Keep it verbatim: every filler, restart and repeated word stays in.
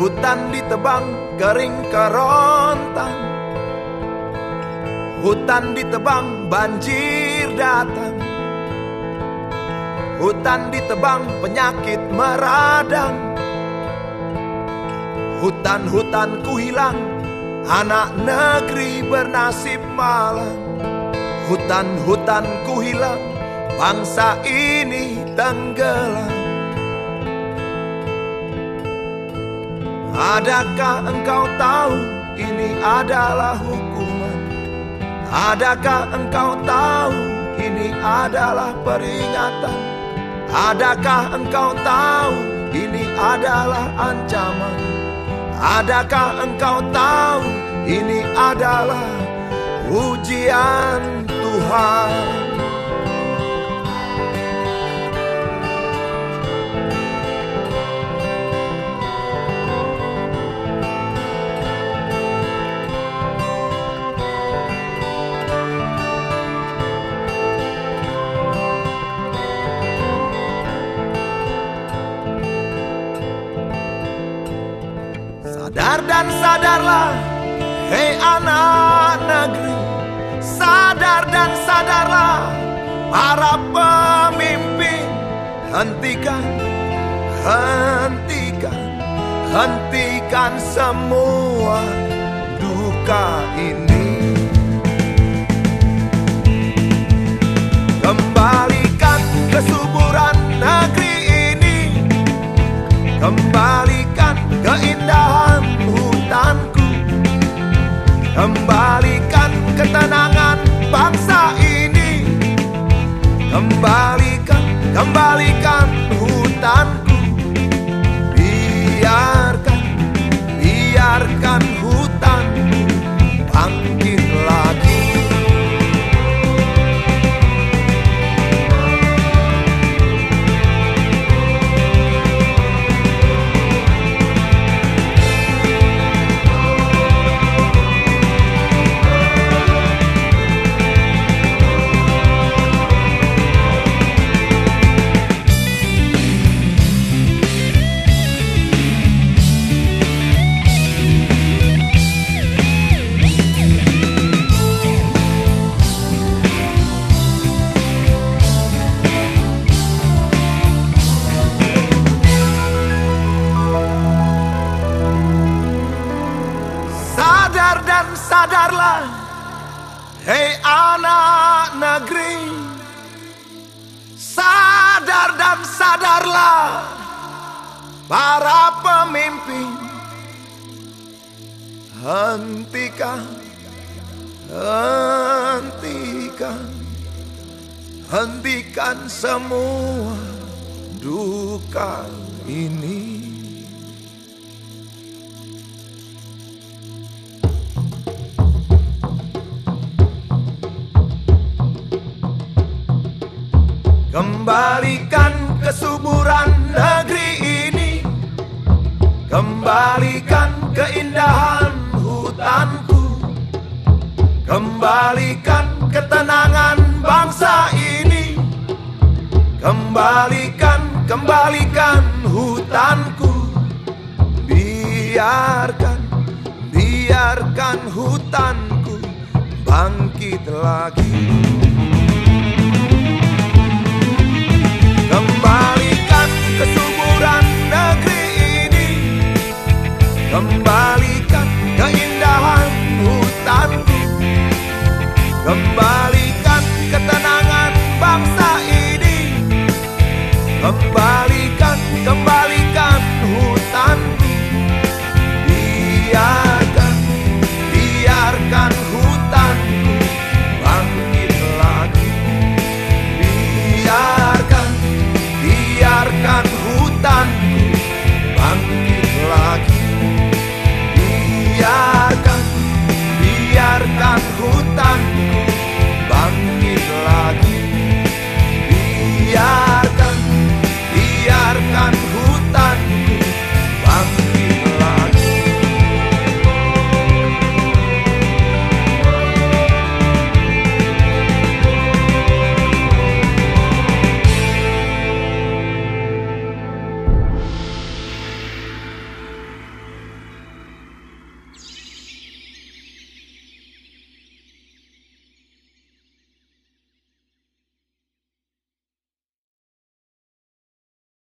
Hutan ditebang kering kerontang, hutan ditebang banjir datang, hutan ditebang penyakit meradang. Hutan-hutanku hilang, anak negeri bernasib malang. Hutan-hutanku hilang, bangsa ini tenggelam. Adakah engkau tahu ini adalah hukuman? Adakah engkau tahu ini adalah peringatan? Adakah engkau tahu ini adalah ancaman? Adakah engkau tahu ini adalah ujian Tuhan? Sadar dan sadarlah, hei anak negeri. Sadar dan sadarlah, para pemimpin. Hentikan, hentikan, hentikan semua duka ini. Kembalikan kesuburan negeri ini. Kembalikan keindahan hutanku. Kembalikan ketenangan bangsa ini. Kembalikan, kembalikan hutanku. Biarkan, biarkan hutanku bangkit lagi. Sadar dan sadarlah, hei anak negeri. Sadar dan sadarlah, para pemimpin. Hentikan, hentikan, hentikan semua duka ini. Kembalikan kesuburan negeri ini. Kembalikan keindahan hutanku. Kembalikan ketenangan bangsa ini. Kembalikan, kembalikan hutanku. Biarkan, biarkan hutanku bangkit lagi. Kembalikan kesuburan negeri ini. Kembalikan